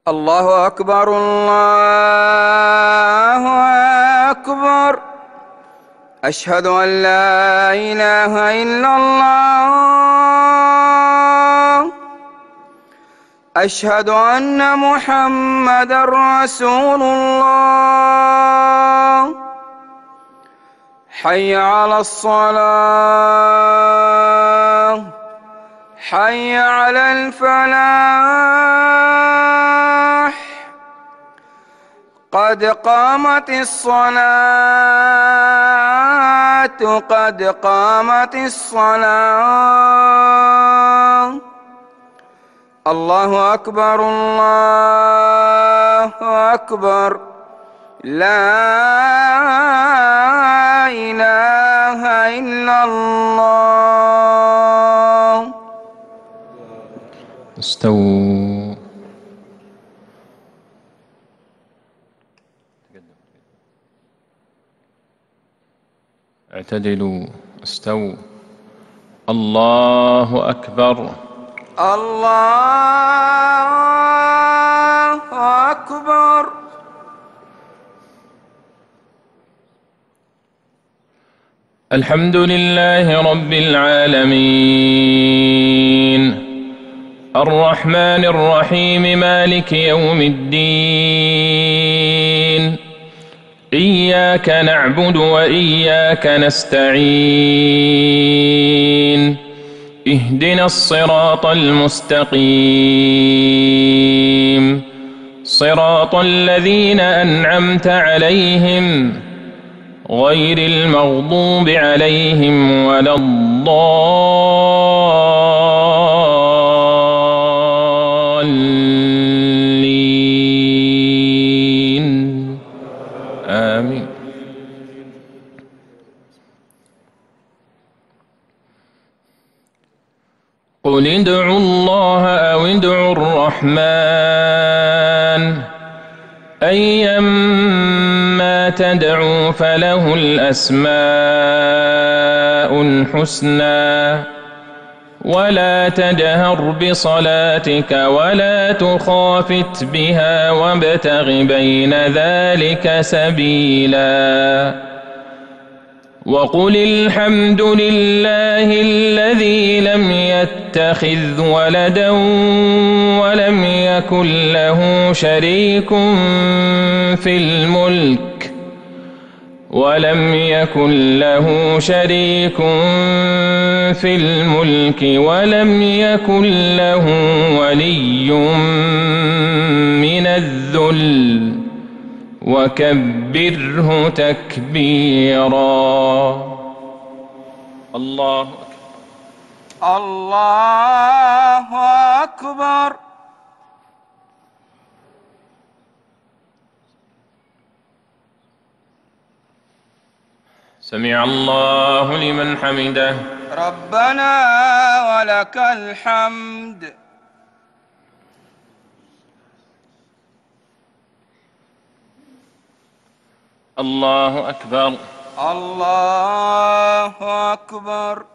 الله أكبر الله أكبر. أشهد أن لا إله إلا الله. أشهد أن محمدًا رسول الله. حي على الصلاة، حي على الفلاح، قد قامت الصلاة، قد قامت الصلاة. الله أكبر الله أكبر. لا إله إلا الله. استووا. اعتدلوا. استووا. الله أكبر. الله أكبر. الحمد لله رب العالمين، الرحمن الرحيم، مالك يوم الدين. إياك نعبد وإياك نستعين. اهدنا الصراط المستقيم، صراط الذين أنعمت عليهم غير المغضوب عليهم ولا الضالين. آمين. قل ادعوا الله أو ادعوا الرحمن، أيما تدعوا فله الأسماء الحسنى. ولا تجهر بصلاتك ولا تخافت بها وابتغ بين ذلك سبيلا. وقل الحمد لله الذي لم يتخذ ولدا ولم يكن له شريك في الملك ولم يكن له ولي من الذل وكبره تكبيرا. الله أكبر. الله أكبر. سمع الله لمن حمده. ربنا ولك الحمد. الله أكبر. الله أكبر.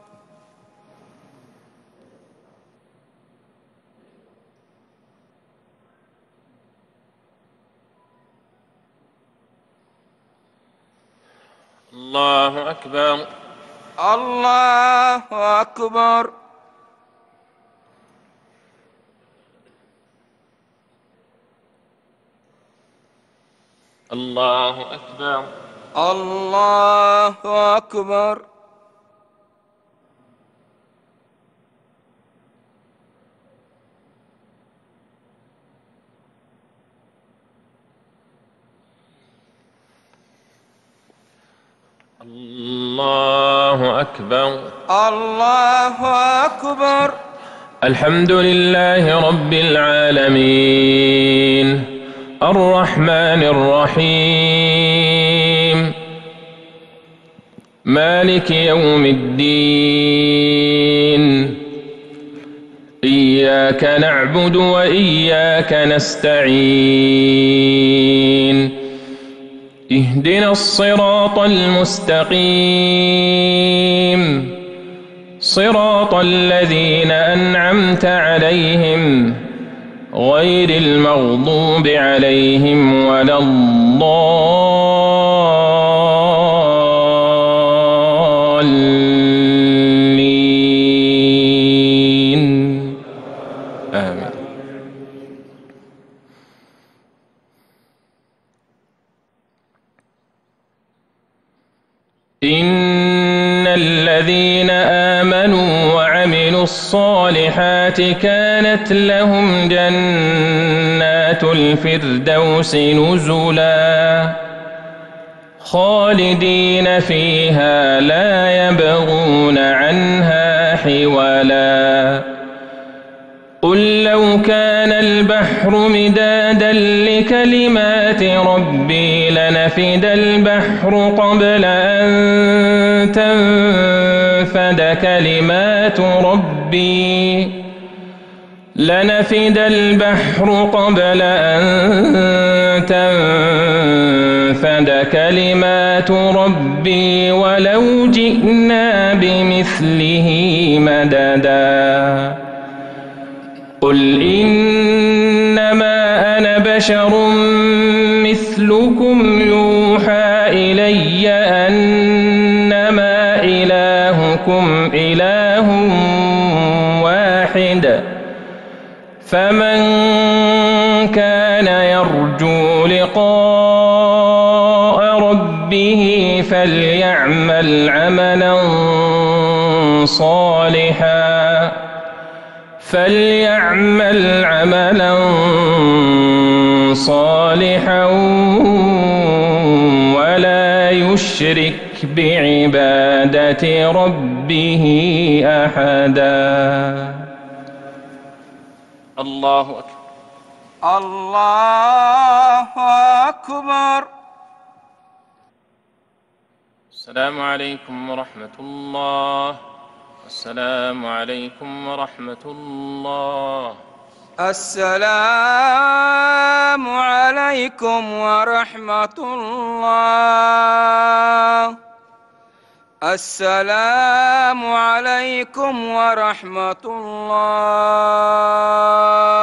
الله أكبر. الله أكبر. الله أكبر. الله أكبر. الله أكبر. الله أكبر. الحمد لله رب العالمين، الرحمن الرحيم، مالك يوم الدين. إياك نعبد وإياك نستعين. اهدنا الصراط المستقيم، صراط الذين أنعمت عليهم غير المغضوب عليهم ولا الضالين آمين. إن الذين آمنوا وعملوا الصالحات كانت لهم جنات الفردوس نزلا خالدين فيها لا يبغون عنها حولا. قل لو كان البحر مدادا لكلمات ربي لنفد البحر قبل أن تنفد كلمات ربي ولو جئنا بمثله مددا. قل إنما أنا بشر مثلكم يوحى إلي أنما إلهكم إله واحد فمن كان يرجو لقاء ربه فليعمل عملا صالحا ولا يشرك بعبادة ربه أحدا. الله أكبر. الله أكبر. السلام عليكم ورحمة الله. السلام عليكم ورحمة الله. السلام عليكم ورحمة الله. السلام عليكم ورحمة الله.